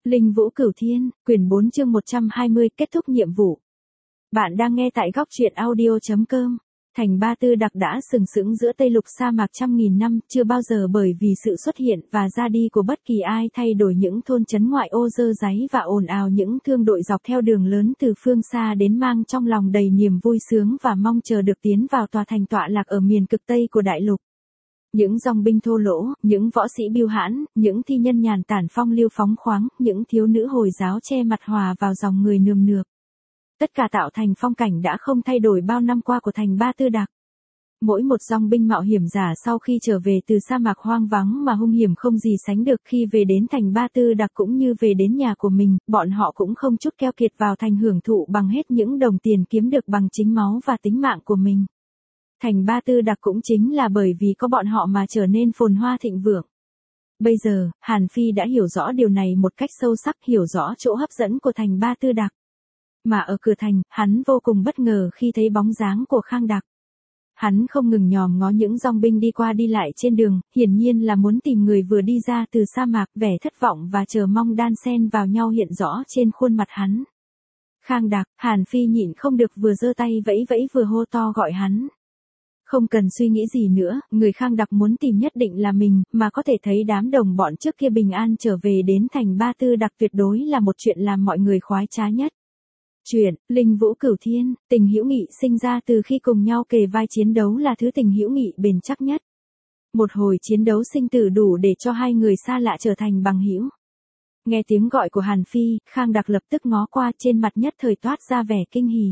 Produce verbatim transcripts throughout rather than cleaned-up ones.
Linh Vũ Cửu Thiên, quyển bốn chương một trăm hai mươi, kết thúc nhiệm vụ. Bạn đang nghe tại góc truyện audio chấm com. Thành Ba Tư Đặc đã sừng sững giữa Tây Lục sa mạc trăm nghìn năm, chưa bao giờ bởi vì sự xuất hiện và ra đi của bất kỳ ai thay đổi những thôn trấn ngoại ô dơ dáy và ồn ào những thương đội dọc theo đường lớn từ phương xa đến mang trong lòng đầy niềm vui sướng và mong chờ được tiến vào tòa thành tọa lạc ở miền cực Tây của đại lục. Những dòng binh thô lỗ, những võ sĩ biêu hãn, những thi nhân nhàn tản phong lưu phóng khoáng, những thiếu nữ Hồi giáo che mặt hòa vào dòng người nườm nượp. Tất cả tạo thành phong cảnh đã không thay đổi bao năm qua của thành Ba Tư Đặc. Mỗi một dòng binh mạo hiểm giả sau khi trở về từ sa mạc hoang vắng mà hung hiểm không gì sánh được khi về đến thành Ba Tư Đặc cũng như về đến nhà của mình, bọn họ cũng không chút keo kiệt vào thành hưởng thụ bằng hết những đồng tiền kiếm được bằng chính máu và tính mạng của mình. Thành Ba Tư Đặc cũng chính là bởi vì có bọn họ mà trở nên phồn hoa thịnh vượng. Bây giờ, Hàn Phi đã hiểu rõ điều này một cách sâu sắc, hiểu rõ chỗ hấp dẫn của thành Ba Tư Đặc. Mà ở cửa thành, hắn vô cùng bất ngờ khi thấy bóng dáng của Khang Đặc. Hắn không ngừng nhòm ngó những dòng binh đi qua đi lại trên đường, hiển nhiên là muốn tìm người vừa đi ra từ sa mạc, vẻ thất vọng và chờ mong đan xen vào nhau hiện rõ trên khuôn mặt hắn. Khang Đặc, Hàn Phi nhịn không được vừa giơ tay vẫy vẫy vừa hô to gọi hắn. Không cần suy nghĩ gì nữa, người Khang Đặc muốn tìm nhất định là mình, mà có thể thấy đám đồng bọn trước kia bình an trở về đến thành Ba Tư Đặc tuyệt đối là một chuyện làm mọi người khoái trá nhất. Chuyện, Linh Vũ Cửu Thiên, tình hữu nghị sinh ra từ khi cùng nhau kề vai chiến đấu là thứ tình hữu nghị bền chắc nhất. Một hồi chiến đấu sinh tử đủ để cho hai người xa lạ trở thành bằng hữu. Nghe tiếng gọi của Hàn Phi, Khang Đặc lập tức ngó qua, trên mặt nhất thời toát ra vẻ kinh hỉ.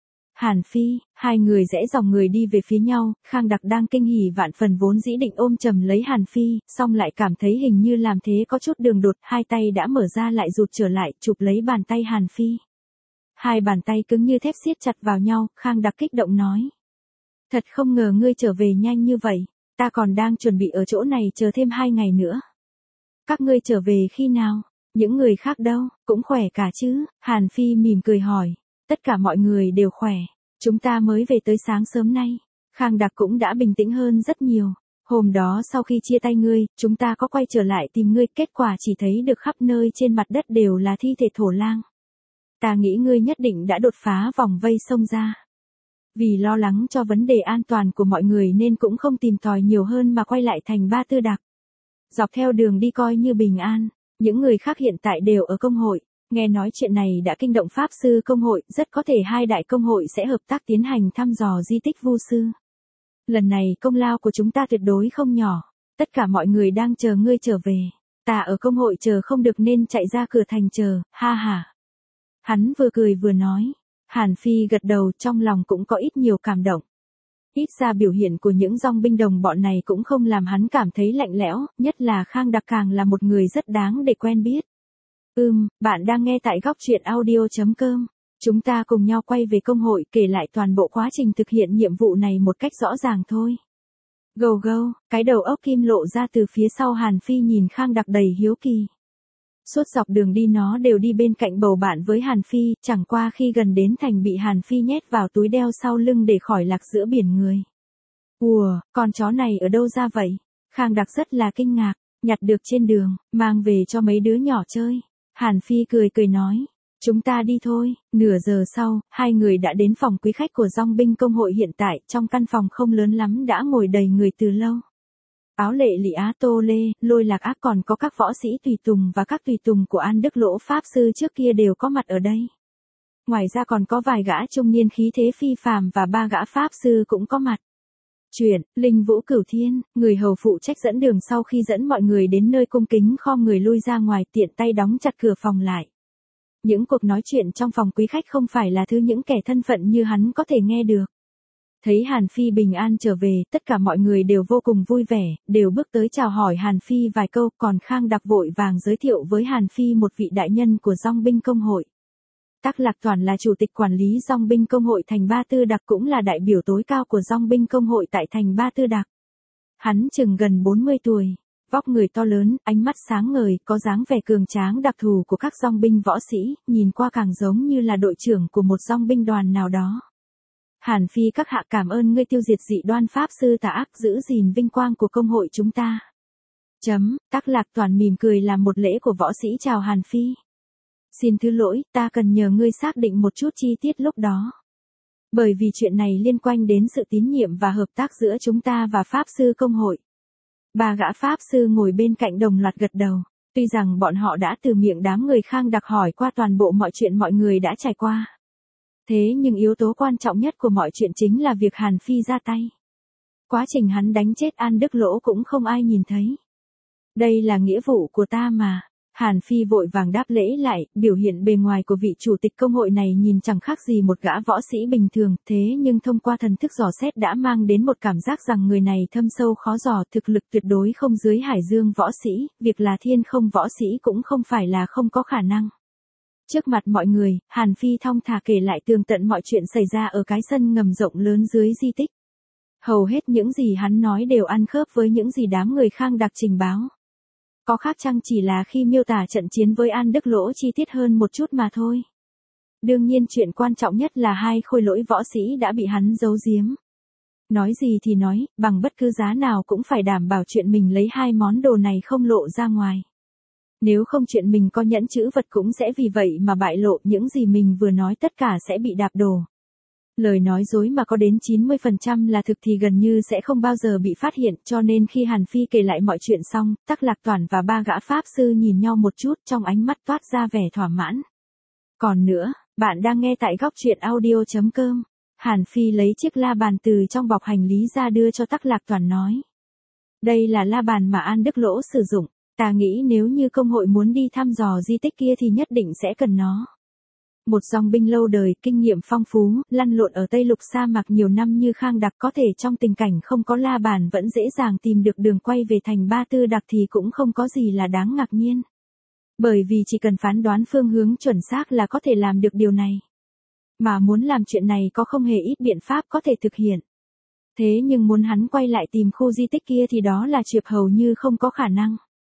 Hàn Phi, hai người rẽ dòng người đi về phía nhau, Khang Đặc đang kinh hỉ vạn phần vốn dĩ định ôm chầm lấy Hàn Phi, song lại cảm thấy hình như làm thế có chút đường đột, hai tay đã mở ra lại rụt trở lại, chụp lấy bàn tay Hàn Phi. Hai bàn tay cứng như thép siết chặt vào nhau, Khang Đặc kích động nói. Thật không ngờ ngươi trở về nhanh như vậy, ta còn đang chuẩn bị ở chỗ này chờ thêm hai ngày nữa. Các ngươi trở về khi nào? Những người khác đâu, cũng khỏe cả chứ? Hàn Phi mỉm cười hỏi. Tất cả mọi người đều khỏe, chúng ta mới về tới sáng sớm nay. Khang Đặc cũng đã bình tĩnh hơn rất nhiều. Hôm đó sau khi chia tay ngươi, chúng ta có quay trở lại tìm ngươi, kết quả chỉ thấy được khắp nơi trên mặt đất đều là thi thể thổ lang. Ta nghĩ ngươi nhất định đã đột phá vòng vây xông ra. Vì lo lắng cho vấn đề an toàn của mọi người nên cũng không tìm tòi nhiều hơn mà quay lại thành Ba Tư Đặc. Dọc theo đường đi coi như bình an, những người khác hiện tại đều ở công hội. Nghe nói chuyện này đã kinh động Pháp Sư Công hội, rất có thể hai đại công hội sẽ hợp tác tiến hành thăm dò di tích Vu Sư. Lần này công lao của chúng ta tuyệt đối không nhỏ, tất cả mọi người đang chờ ngươi trở về. Ta ở công hội chờ không được nên chạy ra cửa thành chờ, ha ha. Hắn vừa cười vừa nói. Hàn Phi gật đầu, trong lòng cũng có ít nhiều cảm động. Ít ra biểu hiện của những dòng binh đồng bọn này cũng không làm hắn cảm thấy lạnh lẽo, nhất là Khang Đặc càng là một người rất đáng để quen biết. Ừm, bạn đang nghe tại góc truyện audio chấm com. Chúng ta cùng nhau quay về công hội kể lại toàn bộ quá trình thực hiện nhiệm vụ này một cách rõ ràng thôi. Gâu gâu, cái đầu óc kim lộ ra từ phía sau Hàn Phi nhìn Khang Đặc đầy hiếu kỳ. Suốt dọc đường đi nó đều đi bên cạnh bầu bạn với Hàn Phi, chẳng qua khi gần đến thành bị Hàn Phi nhét vào túi đeo sau lưng để khỏi lạc giữa biển người. Ùa, con chó này ở đâu ra vậy? Khang Đặc rất là kinh ngạc, nhặt được trên đường, mang về cho mấy đứa nhỏ chơi. Hàn Phi cười cười nói, chúng ta đi thôi. Nửa giờ sau, hai người đã đến phòng quý khách của dòng binh công hội hiện tại, trong căn phòng không lớn lắm đã ngồi đầy người từ lâu. Áo Lệ Lị Á Tô Lê, Lôi Lạc Ác còn có các võ sĩ tùy tùng và các tùy tùng của An Đức Lỗ Pháp Sư trước kia đều có mặt ở đây. Ngoài ra còn có vài gã trung niên khí thế phi phàm và ba gã Pháp Sư cũng có mặt. Chuyện, Linh Vũ Cửu Thiên, người hầu phụ trách dẫn đường sau khi dẫn mọi người đến nơi cung kính khom người lui ra ngoài, tiện tay đóng chặt cửa phòng lại. Những cuộc nói chuyện trong phòng quý khách không phải là thứ những kẻ thân phận như hắn có thể nghe được. Thấy Hàn Phi bình an trở về, tất cả mọi người đều vô cùng vui vẻ, đều bước tới chào hỏi Hàn Phi vài câu, còn Khang Đặc vội vàng giới thiệu với Hàn Phi một vị đại nhân của dòng binh công hội. Tắc Lạc Toàn là chủ tịch quản lý dòng binh công hội thành Ba Tư Đặc, cũng là đại biểu tối cao của dòng binh công hội tại thành Ba Tư Đặc. Hắn chừng gần bốn mươi tuổi, vóc người to lớn, ánh mắt sáng ngời, có dáng vẻ cường tráng đặc thù của các dòng binh võ sĩ, nhìn qua càng giống như là đội trưởng của một dòng binh đoàn nào đó. Hàn Phi các hạ, cảm ơn ngươi tiêu diệt dị đoan Pháp Sư tà ác, giữ gìn vinh quang của công hội chúng ta. Chấm, Tắc Lạc Toàn mỉm cười làm một lễ của võ sĩ chào Hàn Phi. Xin thứ lỗi, ta cần nhờ ngươi xác định một chút chi tiết lúc đó. Bởi vì chuyện này liên quan đến sự tín nhiệm và hợp tác giữa chúng ta và Pháp Sư Công hội. Ba gã Pháp Sư ngồi bên cạnh đồng loạt gật đầu. Tuy rằng bọn họ đã từ miệng đám người Khang Đặc hỏi qua toàn bộ mọi chuyện mọi người đã trải qua. Thế nhưng yếu tố quan trọng nhất của mọi chuyện chính là việc Hàn Phi ra tay. Quá trình hắn đánh chết An Đức Lỗ cũng không ai nhìn thấy. Đây là nghĩa vụ của ta mà. Hàn Phi vội vàng đáp lễ lại, biểu hiện bề ngoài của vị chủ tịch công hội này nhìn chẳng khác gì một gã võ sĩ bình thường, thế nhưng thông qua thần thức dò xét đã mang đến một cảm giác rằng người này thâm sâu khó dò, thực lực tuyệt đối không dưới Hải Dương võ sĩ, việc là thiên không võ sĩ cũng không phải là không có khả năng. Trước mặt mọi người, Hàn Phi thong thả kể lại tường tận mọi chuyện xảy ra ở cái sân ngầm rộng lớn dưới di tích. Hầu hết những gì hắn nói đều ăn khớp với những gì đám người Khang Đặc trình báo. Có khác chăng chỉ là khi miêu tả trận chiến với An Đức Lỗ chi tiết hơn một chút mà thôi. Đương nhiên chuyện quan trọng nhất là hai khôi lỗi võ sĩ đã bị hắn giấu giếm. Nói gì thì nói, bằng bất cứ giá nào cũng phải đảm bảo chuyện mình lấy hai món đồ này không lộ ra ngoài. Nếu không chuyện mình có nhẫn chữ vật cũng sẽ vì vậy mà bại lộ, những gì mình vừa nói tất cả sẽ bị đạp đổ. Lời nói dối mà có đến chín mươi phần trăm là thực thì gần như sẽ không bao giờ bị phát hiện, cho nên khi Hàn Phi kể lại mọi chuyện xong, Tắc Lạc Toàn và ba gã Pháp Sư nhìn nhau một chút, trong ánh mắt toát ra vẻ thỏa mãn. Còn nữa, bạn đang nghe tại góc truyện audio chấm com. Hàn Phi lấy chiếc la bàn từ trong bọc hành lý ra đưa cho Tắc Lạc Toàn nói. Đây là la bàn mà An Đức Lỗ sử dụng, ta nghĩ nếu như công hội muốn đi thăm dò di tích kia thì nhất định sẽ cần nó. Một dòng binh lâu đời, kinh nghiệm phong phú, lăn lộn ở Tây Lục sa mạc nhiều năm như Khang Đặc có thể trong tình cảnh không có la bàn vẫn dễ dàng tìm được đường quay về thành Ba Tư Đặc thì cũng không có gì là đáng ngạc nhiên. Bởi vì chỉ cần phán đoán phương hướng chuẩn xác là có thể làm được điều này. Mà muốn làm chuyện này có không hề ít biện pháp có thể thực hiện. Thế nhưng muốn hắn quay lại tìm khu di tích kia thì đó là chuyện hầu như không có khả năng.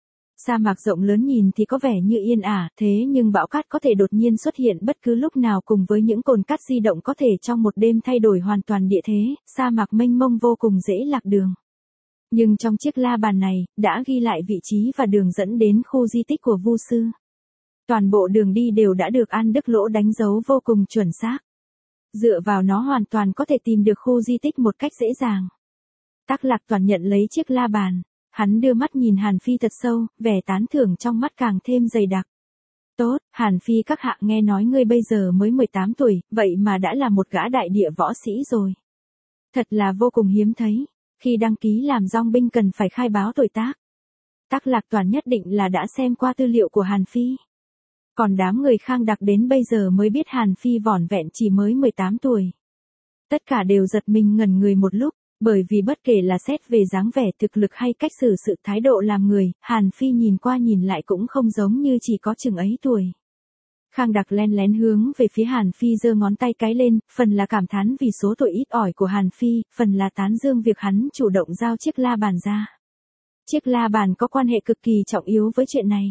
Sa mạc rộng lớn nhìn thì có vẻ như yên ả, thế nhưng bão cát có thể đột nhiên xuất hiện bất cứ lúc nào cùng với những cồn cát di động có thể trong một đêm thay đổi hoàn toàn địa thế, sa mạc mênh mông vô cùng dễ lạc đường. Nhưng trong chiếc la bàn này, đã ghi lại vị trí và đường dẫn đến khu di tích của Vu Sư. Toàn bộ đường đi đều đã được An Đức Lỗ đánh dấu vô cùng chuẩn xác. Dựa vào nó hoàn toàn có thể tìm được khu di tích một cách dễ dàng. Tắc Lạc Toàn nhận lấy chiếc la bàn. Hắn đưa mắt nhìn Hàn Phi thật sâu, vẻ tán thưởng trong mắt càng thêm dày đặc. Tốt, Hàn Phi các hạ nghe nói ngươi bây giờ mới mười tám tuổi, vậy mà đã là một gã đại địa võ sĩ rồi. Thật là vô cùng hiếm thấy, khi đăng ký làm dong binh cần phải khai báo tuổi tác. Tắc Lạc Toàn nhất định là đã xem qua tư liệu của Hàn Phi. Còn đám người Khang Đặc đến bây giờ mới biết Hàn Phi vỏn vẹn chỉ mới mười tám tuổi. Tất cả đều giật mình ngẩn người một lúc. Bởi vì bất kể là xét về dáng vẻ thực lực hay cách xử sự thái độ làm người, Hàn Phi nhìn qua nhìn lại cũng không giống như chỉ có chừng ấy tuổi. Khang Đặc len lén hướng về phía Hàn Phi giơ ngón tay cái lên, phần là cảm thán vì số tuổi ít ỏi của Hàn Phi, phần là tán dương việc hắn chủ động giao chiếc la bàn ra. Chiếc la bàn có quan hệ cực kỳ trọng yếu với chuyện này.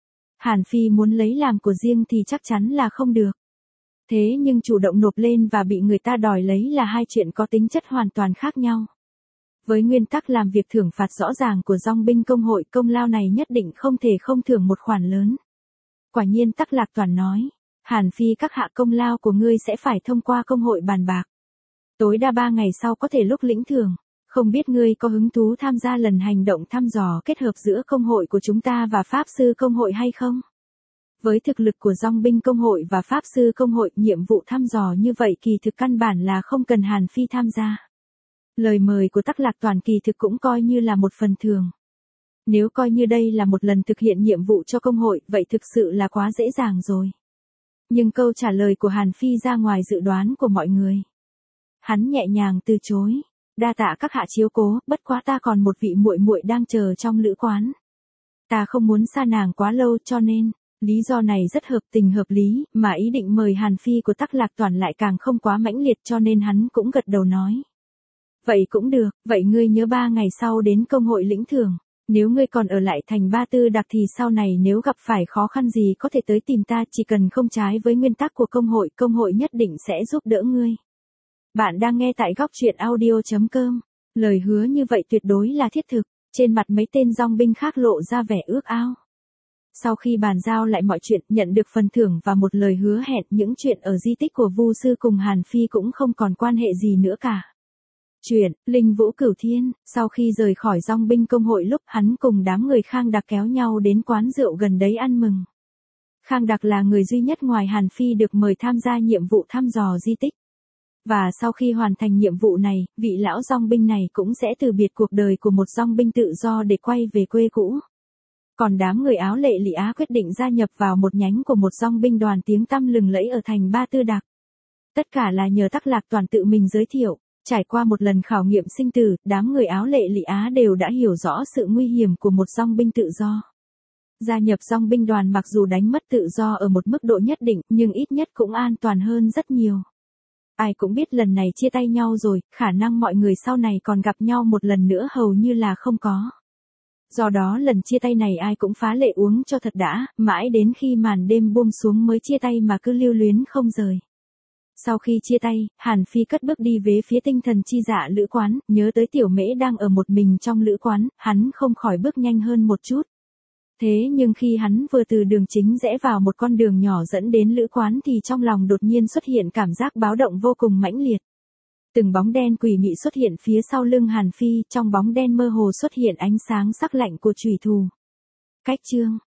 Hàn Phi muốn lấy làm của riêng thì chắc chắn là không được. Thế nhưng chủ động nộp lên và bị người ta đòi lấy là hai chuyện có tính chất hoàn toàn khác nhau. Với nguyên tắc làm việc thưởng phạt rõ ràng của dong binh công hội, công lao này nhất định không thể không thưởng một khoản lớn. Quả nhiên Tắc Lạc Toàn nói, Hàn Phi các hạ công lao của ngươi sẽ phải thông qua công hội bàn bạc. Tối đa ba ngày sau có thể lúc lĩnh thưởng, không biết ngươi có hứng thú tham gia lần hành động thăm dò kết hợp giữa công hội của chúng ta và Pháp Sư Công hội hay không? Với thực lực của dong binh công hội và Pháp Sư Công hội, nhiệm vụ thăm dò như vậy kỳ thực căn bản là không cần Hàn Phi tham gia. Lời mời của Tắc Lạc Toàn kỳ thực cũng coi như là một phần thưởng. Nếu coi như đây là một lần thực hiện nhiệm vụ cho công hội, vậy thực sự là quá dễ dàng rồi. Nhưng câu trả lời của Hàn Phi ra ngoài dự đoán của mọi người. Hắn nhẹ nhàng từ chối, đa tạ các hạ chiếu cố, bất quá ta còn một vị muội muội đang chờ trong lữ quán. Ta không muốn xa nàng quá lâu cho nên, lý do này rất hợp tình hợp lý, mà ý định mời Hàn Phi của Tắc Lạc Toàn lại càng không quá mãnh liệt cho nên hắn cũng gật đầu nói. Vậy cũng được, vậy ngươi nhớ ba ngày sau đến công hội lĩnh thưởng, nếu ngươi còn ở lại thành Ba Tư Đặc thì sau này nếu gặp phải khó khăn gì có thể tới tìm ta, chỉ cần không trái với nguyên tắc của công hội, công hội nhất định sẽ giúp đỡ ngươi. Bạn đang nghe tại góc truyện audio chấm com, lời hứa như vậy tuyệt đối là thiết thực. Trên mặt mấy tên dong binh khác lộ ra vẻ ước ao. Sau khi bàn giao lại mọi chuyện, nhận được phần thưởng và một lời hứa hẹn, những chuyện ở di tích của Vu sư cùng Hàn Phi cũng không còn quan hệ gì nữa cả. Chuyện, Linh Vũ Cửu Thiên, sau khi rời khỏi dong binh công hội lúc hắn cùng đám người Khang Đặc kéo nhau đến quán rượu gần đấy ăn mừng. Khang Đặc là người duy nhất ngoài Hàn Phi được mời tham gia nhiệm vụ thăm dò di tích. Và sau khi hoàn thành nhiệm vụ này, vị lão dong binh này cũng sẽ từ biệt cuộc đời của một dong binh tự do để quay về quê cũ. Còn đám người áo lệ Lý Á quyết định gia nhập vào một nhánh của một dong binh đoàn tiếng tăm lừng lẫy ở thành Ba Tư Đặc. Tất cả là nhờ Tắc Lạc Toàn tự mình giới thiệu. Trải qua một lần khảo nghiệm sinh tử, đám người áo lệ Lý Á đều đã hiểu rõ sự nguy hiểm của một dong binh tự do. Gia nhập dong binh đoàn mặc dù đánh mất tự do ở một mức độ nhất định, nhưng ít nhất cũng an toàn hơn rất nhiều. Ai cũng biết lần này chia tay nhau rồi, khả năng mọi người sau này còn gặp nhau một lần nữa hầu như là không có. Do đó lần chia tay này ai cũng phá lệ uống cho thật đã, mãi đến khi màn đêm buông xuống mới chia tay mà cứ lưu luyến không rời. Sau khi chia tay, Hàn Phi cất bước đi về phía tinh thần chi dạ lữ quán, nhớ tới Tiểu Mễ đang ở một mình trong lữ quán, hắn không khỏi bước nhanh hơn một chút. Thế nhưng khi hắn vừa từ đường chính rẽ vào một con đường nhỏ dẫn đến lữ quán thì trong lòng đột nhiên xuất hiện cảm giác báo động vô cùng mãnh liệt. Từng bóng đen quỷ mị xuất hiện phía sau lưng Hàn Phi, trong bóng đen mơ hồ xuất hiện ánh sáng sắc lạnh của chủy thủ. Cách chương